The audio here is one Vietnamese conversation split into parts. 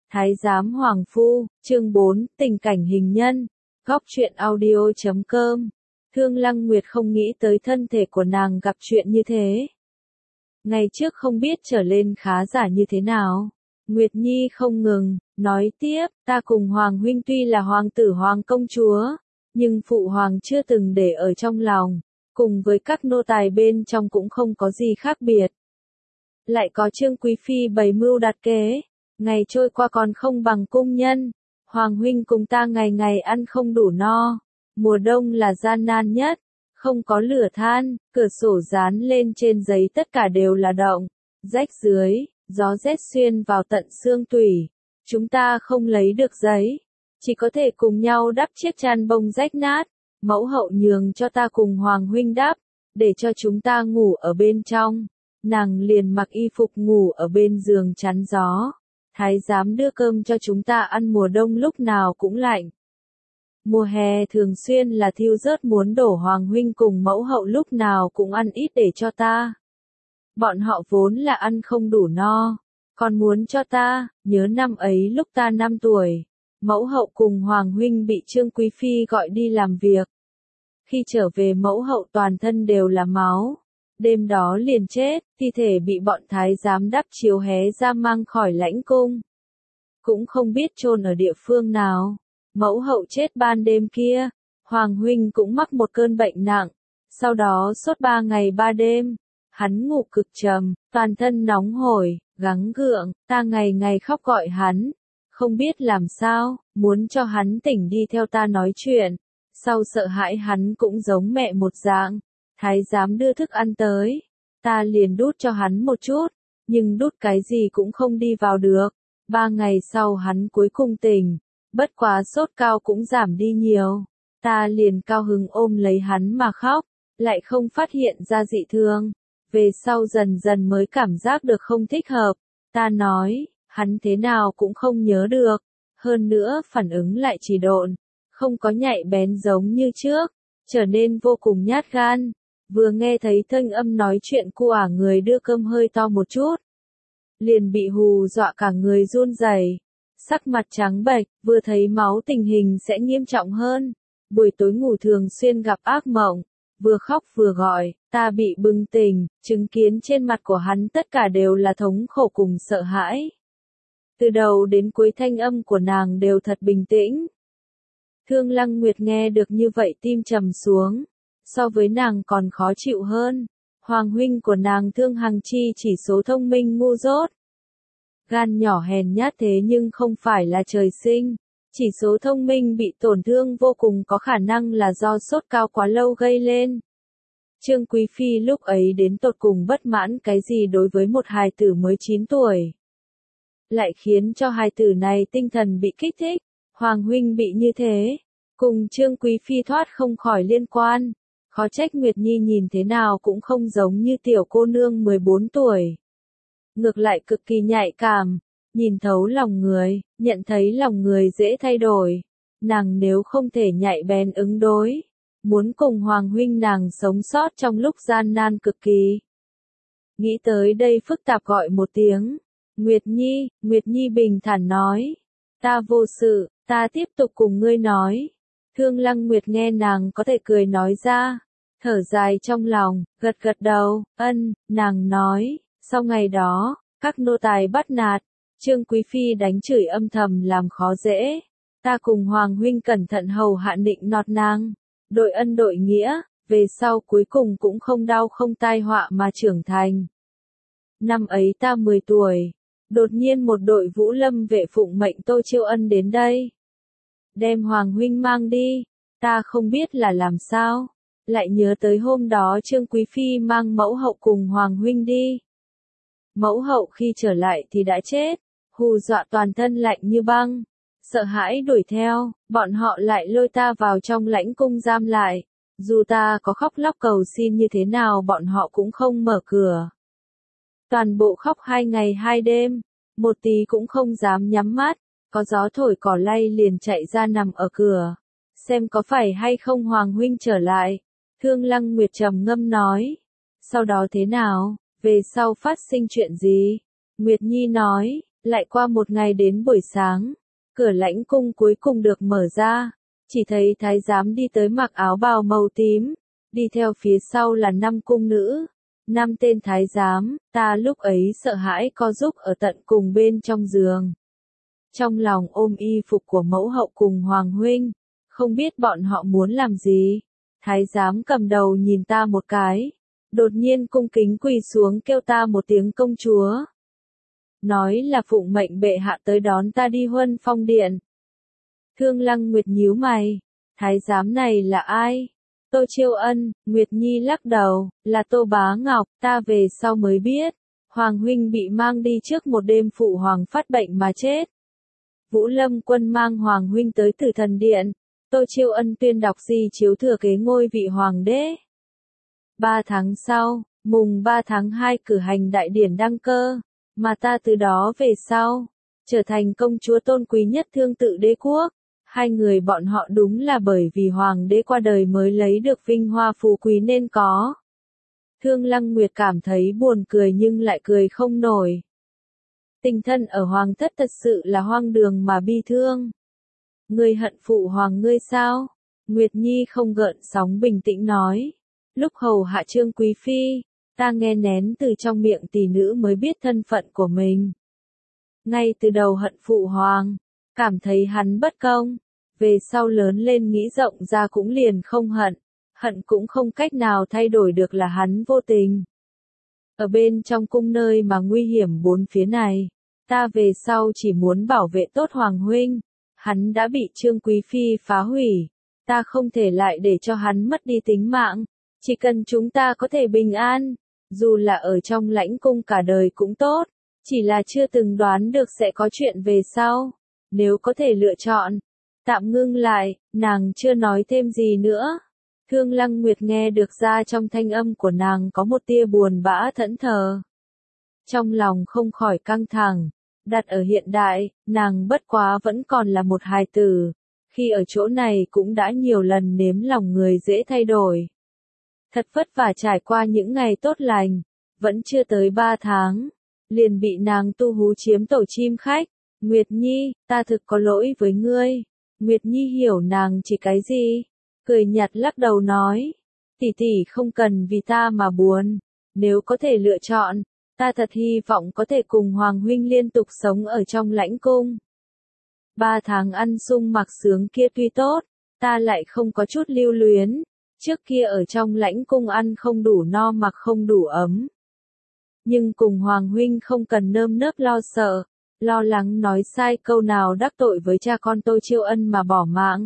Thái giám Hoàng Phu, chương 4, tình cảnh hình nhân, góc truyện audio.com. Thương Lăng Nguyệt không nghĩ tới thân thể của nàng gặp chuyện như thế. Ngày trước không biết trở lên khá giả như thế nào. Nguyệt Nhi không ngừng, nói tiếp, ta cùng Hoàng huynh tuy là hoàng tử hoàng công chúa, nhưng phụ hoàng chưa từng để ở trong lòng, cùng với các nô tài bên trong cũng không có gì khác biệt. Lại có Trương Quý Phi bày mưu đặt kế, ngày trôi qua còn không bằng cung nhân, Hoàng huynh cùng ta ngày ngày ăn không đủ no, mùa đông là gian nan nhất, không có lửa than, cửa sổ dán lên trên giấy tất cả đều là động, rách dưới, gió rét xuyên vào tận xương tủy, chúng ta không lấy được giấy, chỉ có thể cùng nhau đắp chiếc chăn bông rách nát, mẫu hậu nhường cho ta cùng Hoàng huynh đắp, để cho chúng ta ngủ ở bên trong. Nàng liền mặc y phục ngủ ở bên giường chắn gió. Thái giám đưa cơm cho chúng ta ăn, mùa đông lúc nào cũng lạnh. Mùa hè thường xuyên là thiêu rớt muốn đổ, Hoàng huynh cùng mẫu hậu lúc nào cũng ăn ít để cho ta. Bọn họ vốn là ăn không đủ no, còn muốn cho ta, nhớ năm ấy lúc ta 5 tuổi, mẫu hậu cùng Hoàng huynh bị Trương Quý Phi gọi đi làm việc. Khi trở về mẫu hậu toàn thân đều là máu. Đêm đó liền chết, thi thể bị bọn thái giám đắp chiếu hé ra mang khỏi lãnh cung. Cũng không biết chôn ở địa phương nào. Mẫu hậu chết ban đêm kia, Hoàng huynh cũng mắc một cơn bệnh nặng, sau đó sốt 3 ngày 3 đêm. Hắn ngủ cực trầm, toàn thân nóng hổi, gắng gượng, ta ngày ngày khóc gọi hắn, không biết làm sao, muốn cho hắn tỉnh đi theo ta nói chuyện. Sau sợ hãi hắn cũng giống mẹ một dạng. Thái giám đưa thức ăn tới, ta liền đút cho hắn một chút, nhưng đút cái gì cũng không đi vào được. 3 ngày sau hắn cuối cùng tỉnh, bất quá sốt cao cũng giảm đi nhiều. Ta liền cao hứng ôm lấy hắn mà khóc, lại không phát hiện ra dị thường. Về sau dần dần mới cảm giác được không thích hợp. Ta nói, hắn thế nào cũng không nhớ được. Hơn nữa phản ứng lại trì độn, không có nhạy bén giống như trước, trở nên vô cùng nhát gan. Vừa nghe thấy thanh âm nói chuyện của người đưa cơm hơi to một chút, liền bị hù dọa cả người run rẩy, sắc mặt trắng bệch, vừa thấy máu tình hình sẽ nghiêm trọng hơn. Buổi tối ngủ thường xuyên gặp ác mộng, vừa khóc vừa gọi, ta bị bừng tỉnh, chứng kiến trên mặt của hắn tất cả đều là thống khổ cùng sợ hãi. Từ đầu đến cuối thanh âm của nàng đều thật bình tĩnh. Thương Lăng Nguyệt nghe được như vậy tim trầm xuống. So với nàng còn khó chịu hơn. Hoàng huynh của nàng Thương Hằng Chi chỉ số thông minh ngu dốt. Gan nhỏ hèn nhát thế nhưng không phải là trời sinh. Chỉ số thông minh bị tổn thương vô cùng có khả năng là do sốt cao quá lâu gây lên. Trương Quý Phi lúc ấy đến tột cùng bất mãn cái gì đối với một hài tử mới 9 tuổi. Lại khiến cho hài tử này tinh thần bị kích thích. Hoàng huynh bị như thế. Cùng Trương Quý Phi thoát không khỏi liên quan. Khó trách Nguyệt Nhi nhìn thế nào cũng không giống như tiểu cô nương 14 tuổi. Ngược lại cực kỳ nhạy cảm, nhìn thấu lòng người, nhận thấy lòng người dễ thay đổi. Nàng nếu không thể nhạy bén ứng đối, muốn cùng Hoàng huynh nàng sống sót trong lúc gian nan cực kỳ. Nghĩ tới đây phức tạp gọi một tiếng. Nguyệt Nhi bình thản nói. Ta vô sự, ta tiếp tục cùng ngươi nói. Thương Lăng Nguyệt nghe nàng có thể cười nói ra, thở dài trong lòng, gật gật đầu, nàng nói, sau ngày đó, các nô tài bắt nạt, Trương Quý Phi đánh chửi âm thầm làm khó dễ, ta cùng Hoàng huynh cẩn thận hầu hạ nịnh nọt nàng, đội ân đội nghĩa, về sau cuối cùng cũng không đau không tai họa mà trưởng thành. Năm ấy ta 10 tuổi, đột nhiên một đội Vũ Lâm vệ phụng mệnh Tô Chiêu Ân đến đây. Đem Hoàng huynh mang đi, ta không biết là làm sao, lại nhớ tới hôm đó Trương Quý Phi mang mẫu hậu cùng Hoàng huynh đi. Mẫu hậu khi trở lại thì đã chết, hù dọa toàn thân lạnh như băng, sợ hãi đuổi theo, bọn họ lại lôi ta vào trong lãnh cung giam lại, dù ta có khóc lóc cầu xin như thế nào bọn họ cũng không mở cửa. Toàn bộ khóc 2 ngày 2 đêm, một tí cũng không dám nhắm mắt. Có gió thổi cỏ lay liền chạy ra nằm ở cửa, xem có phải hay không Hoàng huynh trở lại. Thương Lăng Nguyệt trầm ngâm nói, sau đó thế nào, về sau phát sinh chuyện gì? Nguyệt Nhi nói, Lại qua một ngày đến buổi sáng, cửa lãnh cung cuối cùng được mở ra, chỉ thấy thái giám đi tới mặc áo bào màu tím, đi theo phía sau là 5 cung nữ, 5 tên thái giám, ta lúc ấy sợ hãi co rúm ở tận cùng bên trong giường. Trong lòng ôm y phục của mẫu hậu cùng hoàng huynh, không biết bọn họ muốn làm gì. Thái giám cầm đầu nhìn ta một cái, đột nhiên cung kính quỳ xuống kêu ta một tiếng công chúa. Nói là phụng mệnh bệ hạ tới đón ta đi Huân Phong Điện. Thương Lăng Nguyệt nhíu mày, thái giám này là ai? Tô Chiêu Ân, Nguyệt Nhi lắc đầu, là Tô Bá Ngọc, ta về sau mới biết. Hoàng huynh bị mang đi trước một đêm phụ hoàng phát bệnh mà chết. Vũ Lâm Quân mang Hoàng huynh tới Tử Thần Điện, Tô Chiêu Ân tuyên đọc di chiếu thừa kế ngôi vị hoàng đế. 3 tháng sau, mùng 3 tháng 2 cử hành đại điển đăng cơ, mà ta từ đó về sau, trở thành công chúa tôn quý nhất Thương Tự Đế quốc. Hai người bọn họ đúng là bởi vì hoàng đế qua đời mới lấy được vinh hoa phú quý nên có. Thương Lăng Nguyệt cảm thấy buồn cười nhưng lại cười không nổi. Tình thân ở hoàng thất thật sự là hoang đường mà bi thương. Ngươi hận phụ hoàng ngươi sao? Nguyệt Nhi không gợn sóng bình tĩnh nói. Lúc hầu hạ Trương Quý Phi, ta nghe nén từ trong miệng tỷ nữ mới biết thân phận của mình. Ngay từ đầu hận phụ hoàng, cảm thấy hắn bất công, về sau lớn lên nghĩ rộng ra cũng liền không hận, hận cũng không cách nào thay đổi được là hắn vô tình. Ở bên trong cung nơi mà nguy hiểm bốn phía này, ta về sau chỉ muốn bảo vệ tốt hoàng huynh, hắn đã bị Trương Quý Phi phá hủy, ta không thể lại để cho hắn mất đi tính mạng, chỉ cần chúng ta có thể bình an, dù là ở trong lãnh cung cả đời cũng tốt, chỉ là chưa từng đoán được sẽ có chuyện về sau, nếu có thể lựa chọn. Tạm ngưng lại, nàng chưa nói thêm gì nữa. Thương Lăng Nguyệt nghe được ra trong thanh âm của nàng có một tia buồn bã thẫn thờ. Trong lòng không khỏi căng thẳng, đặt ở hiện đại, nàng bất quá vẫn còn là một hài tử, khi ở chỗ này cũng đã nhiều lần nếm lòng người dễ thay đổi. Thật vất vả trải qua những ngày tốt lành, vẫn chưa tới 3 tháng, liền bị nàng tu hú chiếm tổ chim khách. Nguyệt Nhi, ta thực có lỗi với ngươi. Nguyệt Nhi hiểu nàng chỉ cái gì, cười nhạt lắc đầu nói, tỷ tỷ không cần vì ta mà buồn, nếu có thể lựa chọn, ta thật hy vọng có thể cùng Hoàng huynh liên tục sống ở trong lãnh cung. 3 tháng ăn sung mặc sướng kia tuy tốt, ta lại không có chút lưu luyến, trước kia ở trong lãnh cung ăn không đủ no mặc không đủ ấm. Nhưng cùng Hoàng huynh không cần nơm nớp lo sợ, lo lắng nói sai câu nào đắc tội với cha con Tô Chiêu Ân mà bỏ mạng.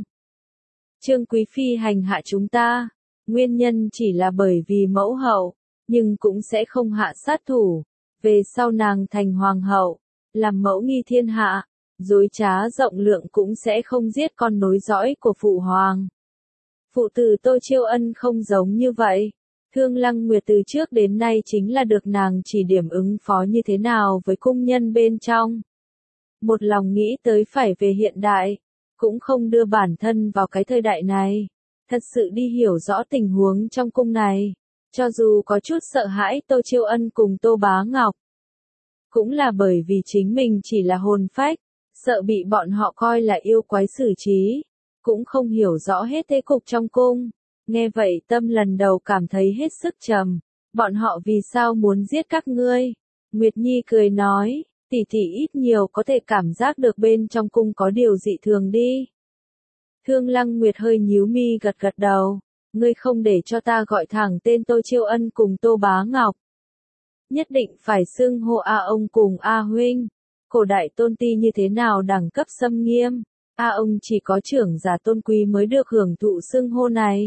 Trương Quý Phi hành hạ chúng ta, nguyên nhân chỉ là bởi vì mẫu hậu, nhưng cũng sẽ không hạ sát thủ, về sau nàng thành hoàng hậu, làm mẫu nghi thiên hạ, dối trá rộng lượng cũng sẽ không giết con nối dõi của phụ hoàng. Phụ tử Tô Chiêu Ân không giống như vậy. Thương Lăng Nguyệt từ trước đến nay chính là được nàng chỉ điểm ứng phó như thế nào với cung nhân bên trong. Một lòng nghĩ tới phải về hiện đại, cũng không đưa bản thân vào cái thời đại này. Thật sự đi hiểu rõ tình huống trong cung này, cho dù có chút sợ hãi Tô Chiêu Ân cùng Tô Bá Ngọc. Cũng là bởi vì chính mình chỉ là hồn phách, sợ bị bọn họ coi là yêu quái xử trí, cũng không hiểu rõ hết thế cục trong cung. Nghe vậy tâm lần đầu cảm thấy hết sức trầm, bọn họ vì sao muốn giết các ngươi? Nguyệt Nhi cười nói, tỷ tỷ ít nhiều có thể cảm giác được bên trong cung có điều dị thường đi. Thương Lăng Nguyệt hơi nhíu mi gật gật đầu, ngươi không để cho ta gọi thẳng tên Tô Chiêu Ân cùng Tô Bá Ngọc. Nhất định phải xưng hô A ông cùng A huynh. Cổ đại tôn ti như thế nào đẳng cấp xâm nghiêm, A ông chỉ có trưởng giả tôn quý mới được hưởng thụ xưng hô này.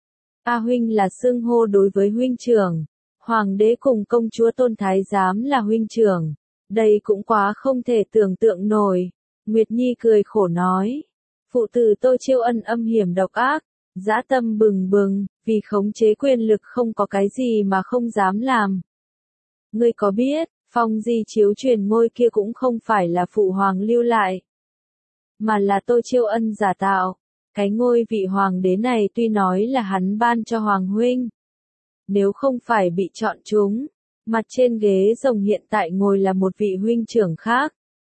A huynh là xưng hô đối với huynh trưởng, hoàng đế cùng công chúa Tôn Thái Giám là huynh trưởng, đây cũng quá không thể tưởng tượng nổi. Nguyệt Nhi cười khổ nói, phụ tử Tô Chiêu Ân âm hiểm độc ác, dã tâm bừng bừng, vì khống chế quyền lực không có cái gì mà không dám làm. Ngươi có biết, phong di chiếu truyền ngôi kia cũng không phải là phụ hoàng lưu lại, mà là Tô Chiêu Ân giả tạo. Cái ngôi vị hoàng đế này tuy nói là hắn ban cho hoàng huynh, nếu không phải bị chọn chúng, mặt trên ghế rồng hiện tại ngồi là một vị huynh trưởng khác,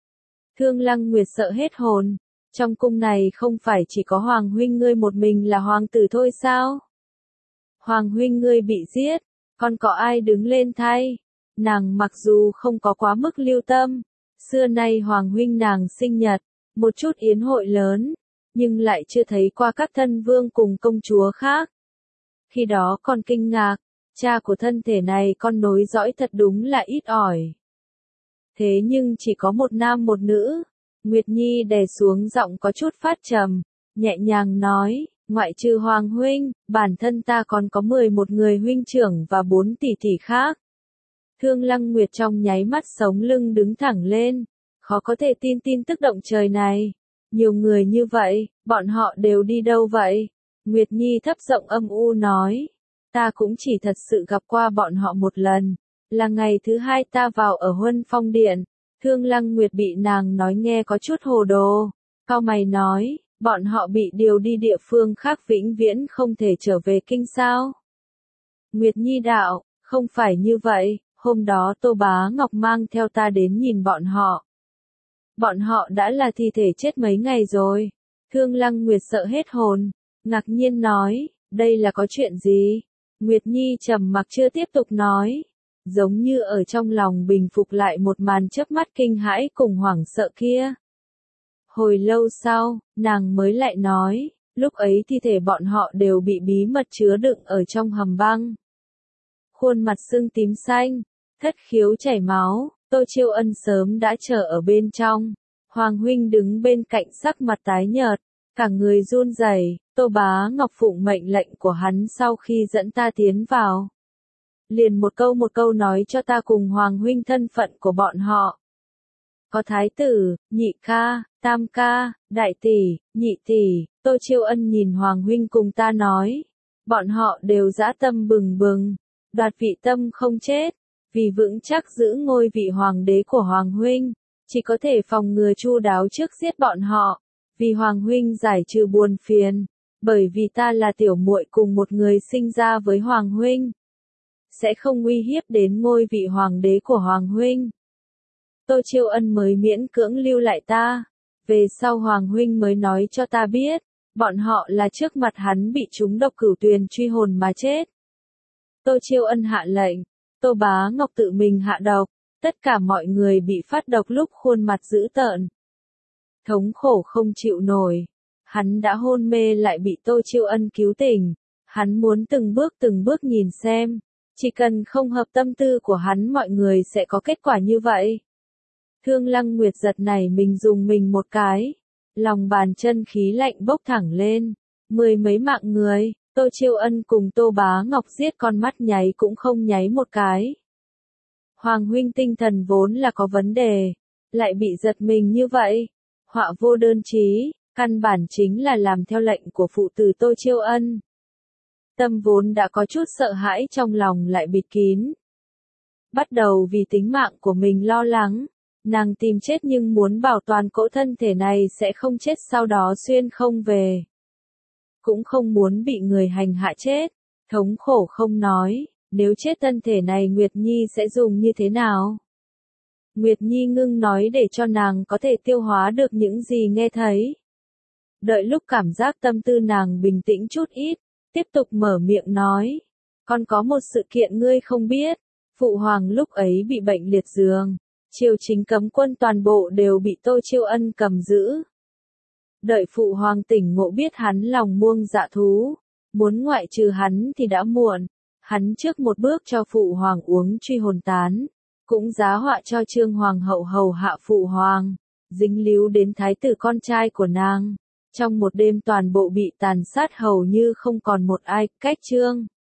Thương Lăng Nguyệt sợ hết hồn. Trong cung này không phải chỉ có Hoàng huynh ngươi một mình là hoàng tử thôi sao? Hoàng huynh ngươi bị giết, còn có ai đứng lên thay? Nàng mặc dù không có quá mức lưu tâm, xưa nay Hoàng huynh nàng sinh nhật, một chút yến hội lớn, nhưng lại chưa thấy qua các thân vương cùng công chúa khác. Khi đó còn kinh ngạc, cha của thân thể này con nối dõi thật đúng là ít ỏi. Thế nhưng chỉ có một nam một nữ. Nguyệt Nhi đè xuống giọng có chút phát trầm, nhẹ nhàng nói, ngoại trừ Hoàng huynh, bản thân ta còn có 11 người huynh trưởng và 4 tỷ tỷ khác. Thương Lăng Nguyệt trong nháy mắt sống lưng đứng thẳng lên, khó có thể tin tin tức động trời này. Nhiều người như vậy, bọn họ đều đi đâu vậy? Nguyệt Nhi thấp giọng âm u nói, ta cũng chỉ thật sự gặp qua bọn họ một lần, là ngày thứ hai ta vào ở Huân Phong Điện. Thương Lăng Nguyệt bị nàng nói nghe có chút hồ đồ, cau mày nói, bọn họ bị điều đi địa phương khác vĩnh viễn không thể trở về kinh sao? Nguyệt Nhi đạo, không phải như vậy, hôm đó Tô Bá Ngọc mang theo ta đến nhìn bọn họ. Bọn họ đã là thi thể chết mấy ngày rồi. Thương Lăng Nguyệt sợ hết hồn, ngạc nhiên nói, đây là có chuyện gì? Nguyệt Nhi trầm mặc chưa tiếp tục nói. Giống như ở trong lòng bình phục lại một màn chớp mắt kinh hãi cùng hoảng sợ kia. Hồi lâu sau, nàng mới lại nói, lúc ấy thi thể bọn họ đều bị bí mật chứa đựng ở trong hầm băng. Khuôn mặt sưng tím xanh, thất khiếu chảy máu, Tô Chiêu Ân sớm đã chờ ở bên trong. Hoàng huynh đứng bên cạnh sắc mặt tái nhợt, cả người run rẩy. Tô Bá Ngọc phụng mệnh lệnh của hắn sau khi dẫn ta tiến vào. Liền một câu nói cho ta cùng Hoàng huynh thân phận của bọn họ. Có thái tử, nhị ca, tam ca, đại tỷ, nhị tỷ. Tô Chiêu Ân nhìn Hoàng huynh cùng ta nói. Bọn họ đều dã tâm bừng bừng, đoạt vị tâm không chết, vì vững chắc giữ ngôi vị hoàng đế của Hoàng huynh, chỉ có thể phòng ngừa chu đáo trước giết bọn họ, vì Hoàng huynh giải trừ buồn phiền, bởi vì ta là tiểu muội cùng một người sinh ra với Hoàng huynh, sẽ không uy hiếp đến ngôi vị hoàng đế của Hoàng huynh. Tô Chiêu Ân mới miễn cưỡng lưu lại ta, về sau Hoàng huynh mới nói cho ta biết, bọn họ là trước mặt hắn bị trúng độc cửu tuyền truy hồn mà chết. Tô Chiêu Ân hạ lệnh, Tô Bá Ngọc tự mình hạ độc, tất cả mọi người bị phát độc lúc khuôn mặt dữ tợn. Thống khổ không chịu nổi, hắn đã hôn mê lại bị Tô Chiêu Ân cứu tỉnh, hắn muốn từng bước nhìn xem, chỉ cần không hợp tâm tư của hắn mọi người sẽ có kết quả như vậy. Thương Lăng Nguyệt giật nảy mình dùng mình một cái, lòng bàn chân khí lạnh bốc thẳng lên, 10 mấy mạng người. Tô Chiêu Ân cùng Tô Bá Ngọc giết con mắt nháy cũng không nháy một cái. Hoàng huynh tinh thần vốn là có vấn đề, lại bị giật mình như vậy. Họa vô đơn chí, căn bản chính là làm theo lệnh của phụ tử Tô Chiêu Ân. Tâm vốn đã có chút sợ hãi trong lòng lại bịt kín. Bắt đầu vì tính mạng của mình lo lắng, nàng tìm chết nhưng muốn bảo toàn cỗ thân thể này sẽ không chết sau đó xuyên không về. Cũng không muốn bị người hành hạ chết, thống khổ không nói, nếu chết thân thể này Nguyệt Nhi sẽ dùng như thế nào? Nguyệt Nhi ngưng nói để cho nàng có thể tiêu hóa được những gì nghe thấy. Đợi lúc cảm giác tâm tư nàng bình tĩnh chút ít, tiếp tục mở miệng nói. Còn có một sự kiện ngươi không biết, Phụ Hoàng lúc ấy bị bệnh liệt giường, triều chính cấm quân toàn bộ đều bị Tô Chiêu Ân cầm giữ. Đợi Phụ Hoàng tỉnh ngộ biết hắn lòng muông dạ thú, muốn ngoại trừ hắn thì đã muộn, hắn trước một bước cho Phụ Hoàng uống truy hồn tán, cũng giá họa cho Trương Hoàng hậu hầu hạ Phụ Hoàng, dính líu đến thái tử con trai của nàng. Trong một đêm toàn bộ bị tàn sát hầu như không còn một ai, cách Trương